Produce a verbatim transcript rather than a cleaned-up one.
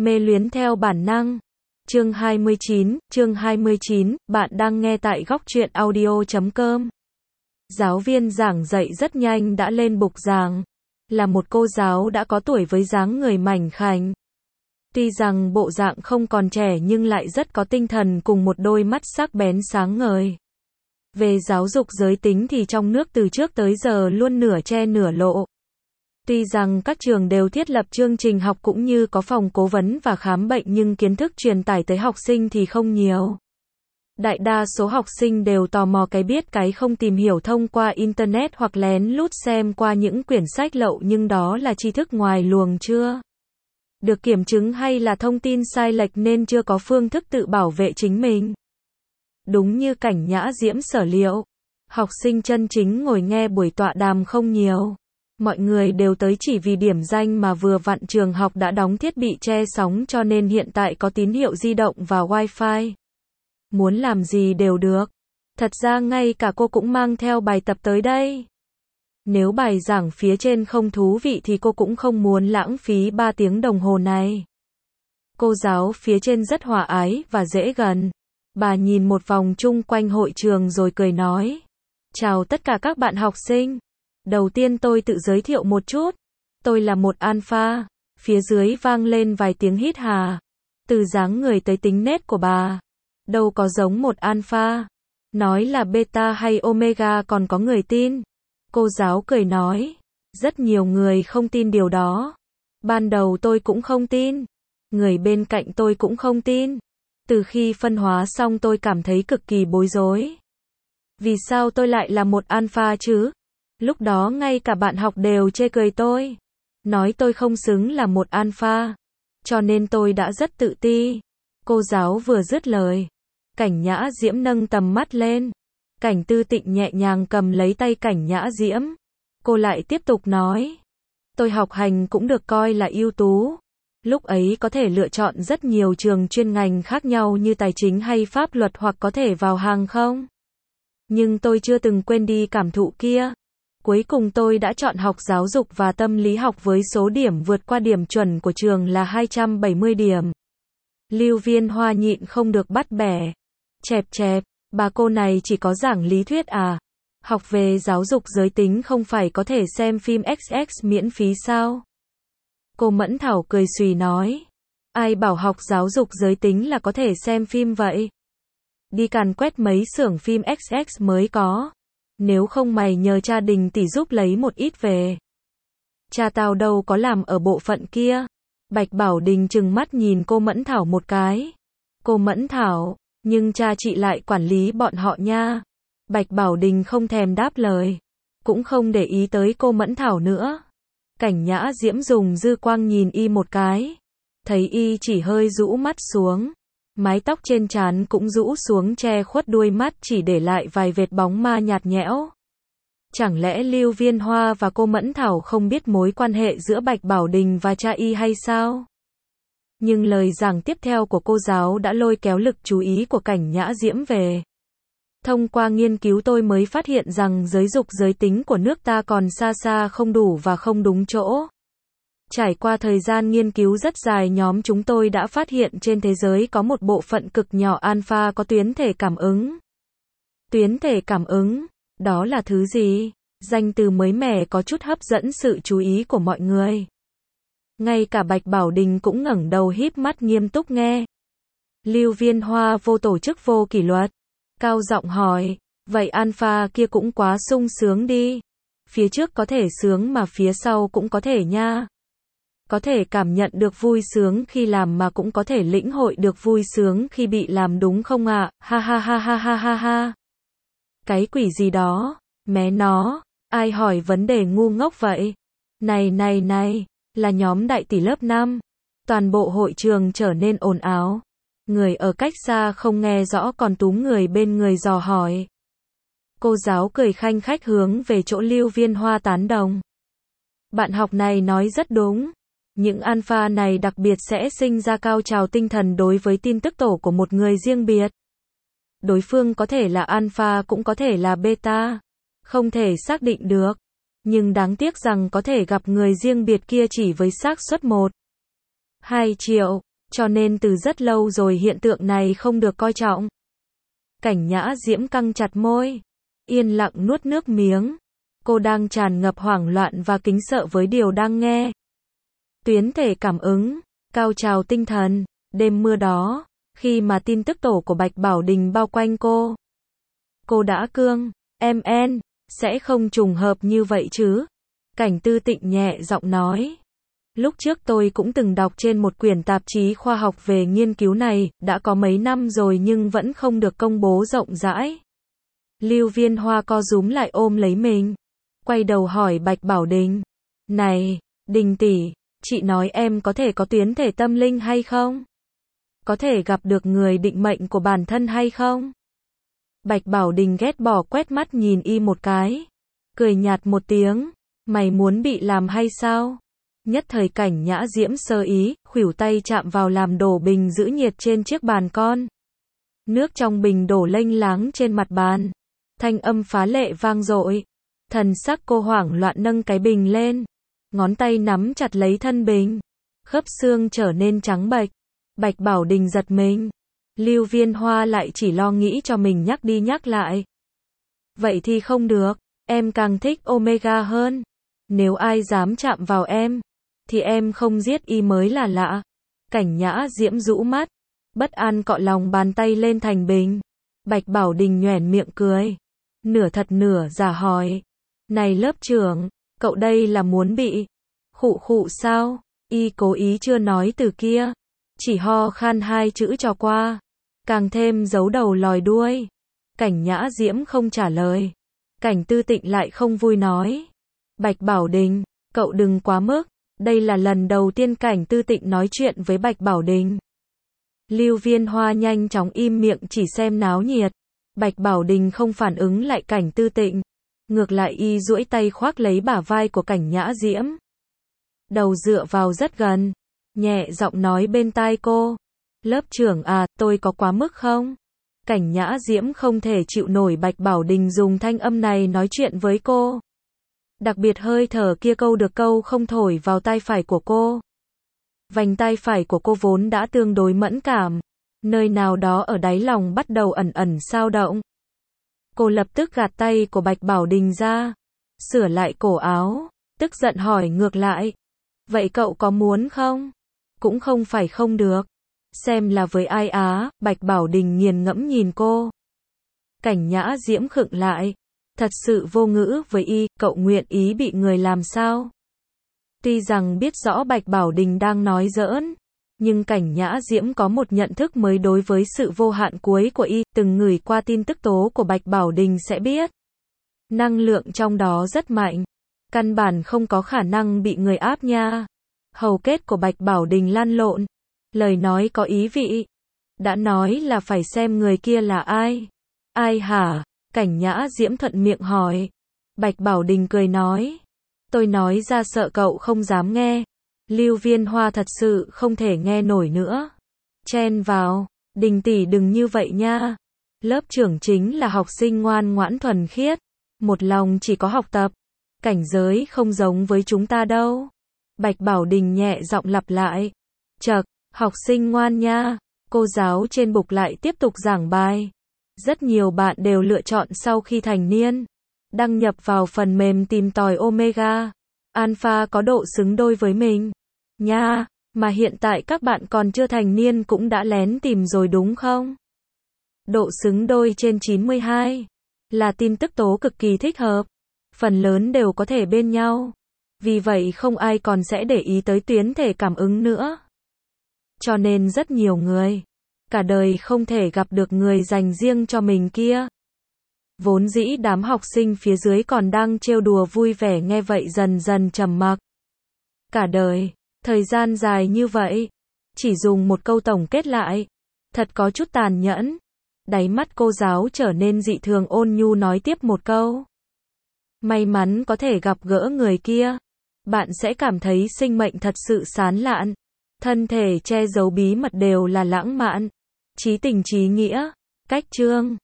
Mê luyến theo bản năng. Chương hai mươi chín, chương hai mươi chín, bạn đang nghe tại góc truyện audio chấm com. Giáo viên giảng dạy rất nhanh đã lên bục giảng. Là một cô giáo đã có tuổi với dáng người mảnh khảnh. Tuy rằng bộ dạng không còn trẻ nhưng lại rất có tinh thần cùng một đôi mắt sắc bén sáng ngời. Về giáo dục giới tính thì trong nước từ trước tới giờ luôn nửa che nửa lộ. Tuy rằng các trường đều thiết lập chương trình học cũng như có phòng cố vấn và khám bệnh nhưng kiến thức truyền tải tới học sinh thì không nhiều. Đại đa số học sinh đều tò mò cái biết cái không, tìm hiểu thông qua Internet hoặc lén lút xem qua những quyển sách lậu, nhưng đó là tri thức ngoài luồng chưa được kiểm chứng hay là thông tin sai lệch nên chưa có phương thức tự bảo vệ chính mình. Đúng như Cảnh Nhã Diễm sở liệu, học sinh chân chính ngồi nghe buổi tọa đàm không nhiều. Mọi người đều tới chỉ vì điểm danh mà vừa vặn trường học đã đóng thiết bị che sóng cho nên hiện tại có tín hiệu di động và wifi. Muốn làm gì đều được. Thật ra ngay cả cô cũng mang theo bài tập tới đây. Nếu bài giảng phía trên không thú vị thì cô cũng không muốn lãng phí ba tiếng đồng hồ này. Cô giáo phía trên rất hòa ái và dễ gần. Bà nhìn một vòng chung quanh hội trường rồi cười nói: "Chào tất cả các bạn học sinh. Đầu tiên tôi tự giới thiệu một chút. Tôi là một alpha." Phía dưới vang lên vài tiếng hít hà. Từ dáng người tới tính nết của bà, đâu có giống một alpha. Nói là beta hay omega còn có người tin. Cô giáo cười nói: "Rất nhiều người không tin điều đó. Ban đầu tôi cũng không tin. Người bên cạnh tôi cũng không tin. Từ khi phân hóa xong tôi cảm thấy cực kỳ bối rối. Vì sao tôi lại là một alpha chứ? Lúc đó ngay cả bạn học đều chê cười tôi. Nói tôi không xứng là một alpha. Cho nên tôi đã rất tự ti." Cô giáo vừa dứt lời, Cảnh Nhã Diễm nâng tầm mắt lên. Cảnh Tư Tịnh nhẹ nhàng cầm lấy tay Cảnh Nhã Diễm. Cô lại tiếp tục nói: "Tôi học hành cũng được coi là ưu tú. Lúc ấy có thể lựa chọn rất nhiều trường chuyên ngành khác nhau như tài chính hay pháp luật hoặc có thể vào hàng không. Nhưng tôi chưa từng quên đi cảm thụ kia. Cuối cùng tôi đã chọn học giáo dục và tâm lý học với số điểm vượt qua điểm chuẩn của trường là hai trăm bảy mươi điểm." Lưu Viên Hoa nhịn không được bắt bẻ. "Chẹp chẹp, bà cô này chỉ có giảng lý thuyết à? Học về giáo dục giới tính không phải có thể xem phim ích ích miễn phí sao?" Cô Mẫn Thảo cười xùy nói: "Ai bảo học giáo dục giới tính là có thể xem phim vậy? Đi càn quét mấy xưởng phim ích ích mới có. Nếu không mày nhờ cha Đình tỷ giúp lấy một ít về. Cha tao đâu có làm ở bộ phận kia." Bạch Bảo Đình trừng mắt nhìn cô Mẫn Thảo một cái. "Cô Mẫn Thảo, nhưng cha chị lại quản lý bọn họ nha." Bạch Bảo Đình không thèm đáp lời, cũng không để ý tới cô Mẫn Thảo nữa. Cảnh Nhã Diễm dùng dư quang nhìn y một cái, thấy y chỉ hơi rũ mắt xuống, mái tóc trên trán cũng rũ xuống che khuất đuôi mắt, chỉ để lại vài vệt bóng ma nhạt nhẽo. Chẳng lẽ Lưu Viên Hoa và cô Mẫn Thảo không biết mối quan hệ giữa Bạch Bảo Đình và cha y hay sao? Nhưng lời giảng tiếp theo của cô giáo đã lôi kéo lực chú ý của Cảnh Nhã Diễm về. "Thông qua nghiên cứu tôi mới phát hiện rằng giới dục giới tính của nước ta còn xa xa không đủ và không đúng chỗ. Trải qua thời gian nghiên cứu rất dài, nhóm chúng tôi đã phát hiện trên thế giới có một bộ phận cực nhỏ alpha có tuyến thể cảm ứng." Tuyến thể cảm ứng? Đó là thứ gì? Danh từ mới mẻ có chút hấp dẫn sự chú ý của mọi người. Ngay cả Bạch Bảo Đình cũng ngẩng đầu híp mắt nghiêm túc nghe. Lưu Viên Hoa vô tổ chức vô kỷ luật, cao giọng hỏi: "Vậy alpha kia cũng quá sung sướng đi. Phía trước có thể sướng mà phía sau cũng có thể nha. Có thể cảm nhận được vui sướng khi làm mà cũng có thể lĩnh hội được vui sướng khi bị làm, đúng không ạ?" Ha ha ha ha ha ha ha. Cái quỷ gì đó, mé nó, ai hỏi vấn đề ngu ngốc vậy? Này này này, là nhóm đại tỷ lớp năm. Toàn bộ hội trường trở nên ồn ào. Người ở cách xa không nghe rõ còn túm người bên người dò hỏi. Cô giáo cười khanh khách hướng về chỗ Lưu Viên Hoa tán đồng: "Bạn học này nói rất đúng. Những alpha này đặc biệt sẽ sinh ra cao trào tinh thần đối với tin tức tổ của một người riêng biệt. Đối phương có thể là alpha cũng có thể là beta. Không thể xác định được. Nhưng đáng tiếc rằng có thể gặp người riêng biệt kia chỉ với xác suất một, hai triệu. Cho nên từ rất lâu rồi hiện tượng này không được coi trọng. Cảnh Nhã Diễm căng chặt môi, yên lặng nuốt nước miếng. Cô đang tràn ngập hoảng loạn và kính sợ với điều đang nghe. Tuyến thể cảm ứng, cao trào tinh thần, đêm mưa đó, khi mà tin tức tổ của Bạch Bảo Đình bao quanh cô. Cô đã cương, em en, sẽ không trùng hợp như vậy chứ? Cảnh Tư Tịnh nhẹ giọng nói. Lúc trước tôi cũng từng đọc trên một quyển tạp chí khoa học về nghiên cứu này, đã có mấy năm rồi nhưng vẫn không được công bố rộng rãi. Lưu Viên Hoa co rúm lại ôm lấy mình, quay đầu hỏi Bạch Bảo Đình. Này, Đình tỷ, chị nói em có thể có tuyến thể tâm linh hay không? Có thể gặp được người định mệnh của bản thân hay không? Bạch Bảo Đình ghét bỏ quét mắt nhìn y một cái, cười nhạt một tiếng, mày muốn bị làm hay sao? Nhất thời Cảnh Nhã Diễm sơ ý, khuỷu tay chạm vào làm đổ bình giữ nhiệt trên chiếc bàn con. Nước trong bình đổ lênh láng trên mặt bàn. Thanh âm phá lệ vang dội. Thần sắc cô hoảng loạn nâng cái bình lên. Ngón tay nắm chặt lấy thân bình. Khớp xương trở nên trắng bệch. Bạch Bảo Đình giật mình. Lưu Viên Hoa lại chỉ lo nghĩ cho mình nhắc đi nhắc lại. Vậy thì không được, em càng thích Omega hơn. Nếu ai dám chạm vào em, thì em không giết y mới là lạ. Cảnh Nhã Diễm rũ mắt, bất an cọ lòng bàn tay lên thành bình. Bạch Bảo Đình nhoẻn miệng cười, nửa thật nửa giả hỏi. Này lớp trưởng, cậu đây là muốn bị khụ khụ sao? Y cố ý chưa nói từ kia, chỉ ho khan hai chữ cho qua, càng thêm giấu đầu lòi đuôi. Cảnh Nhã Diễm không trả lời. Cảnh Tư Tịnh lại không vui nói. Bạch Bảo Đình, cậu đừng quá mức. Đây là lần đầu tiên Cảnh Tư Tịnh nói chuyện với Bạch Bảo Đình. Lưu Viên Hoa nhanh chóng im miệng chỉ xem náo nhiệt. Bạch Bảo Đình không phản ứng lại Cảnh Tư Tịnh. Ngược lại y duỗi tay khoác lấy bả vai của Cảnh Nhã Diễm. Đầu dựa vào rất gần, nhẹ giọng nói bên tai cô. Lớp trưởng à, tôi có quá mức không? Cảnh Nhã Diễm không thể chịu nổi Bạch Bảo Đình dùng thanh âm này nói chuyện với cô. Đặc biệt hơi thở kia câu được câu không thổi vào tai phải của cô. Vành tai phải của cô vốn đã tương đối mẫn cảm. Nơi nào đó ở đáy lòng bắt đầu ẩn ẩn xao động. Cô lập tức gạt tay của Bạch Bảo Đình ra. Sửa lại cổ áo. Tức giận hỏi ngược lại. Vậy cậu có muốn không? Cũng không phải không được. Xem là với ai á? Bạch Bảo Đình nghiền ngẫm nhìn cô. Cảnh Nhã Diễm khựng lại. Thật sự vô ngữ với y, cậu nguyện ý bị người làm sao? Tuy rằng biết rõ Bạch Bảo Đình đang nói giỡn, nhưng Cảnh Nhã Diễm có một nhận thức mới đối với sự vô hạn cuối của y, từng ngửi qua tin tức tố của Bạch Bảo Đình sẽ biết. Năng lượng trong đó rất mạnh, căn bản không có khả năng bị người áp nha. Hầu kết của Bạch Bảo Đình lăn lộn, lời nói có ý vị. Đã nói là phải xem người kia là ai. Ai hả? Cảnh Nhã Diễm thuận miệng hỏi. Bạch Bảo Đình cười nói. Tôi nói ra sợ cậu không dám nghe. Lưu Viên Hoa thật sự không thể nghe nổi nữa. Chen vào. Đình tỷ đừng như vậy nha. Lớp trưởng chính là học sinh ngoan ngoãn thuần khiết. Một lòng chỉ có học tập. Cảnh giới không giống với chúng ta đâu. Bạch Bảo Đình nhẹ giọng lặp lại. Chậc, học sinh ngoan nha. Cô giáo trên bục lại tiếp tục giảng bài. Rất nhiều bạn đều lựa chọn sau khi thành niên, đăng nhập vào phần mềm tìm tòi Omega, Alpha có độ xứng đôi với mình. Nha, mà hiện tại các bạn còn chưa thành niên cũng đã lén tìm rồi đúng không? Độ xứng đôi trên chín mươi hai là tin tức tố cực kỳ thích hợp. Phần lớn đều có thể bên nhau. Vì vậy không ai còn sẽ để ý tới tuyến thể cảm ứng nữa. Cho nên rất nhiều người cả đời không thể gặp được người dành riêng cho mình kia. Vốn dĩ đám học sinh phía dưới còn đang trêu đùa vui vẻ nghe vậy dần dần trầm mặc. Cả đời, thời gian dài như vậy, chỉ dùng một câu tổng kết lại, thật có chút tàn nhẫn. Đáy mắt cô giáo trở nên dị thường ôn nhu nói tiếp một câu. May mắn có thể gặp gỡ người kia, bạn sẽ cảm thấy sinh mệnh thật sự sán lạn. Thân thể che giấu bí mật đều là lãng mạn. Chí tình chí nghĩa, cách chương.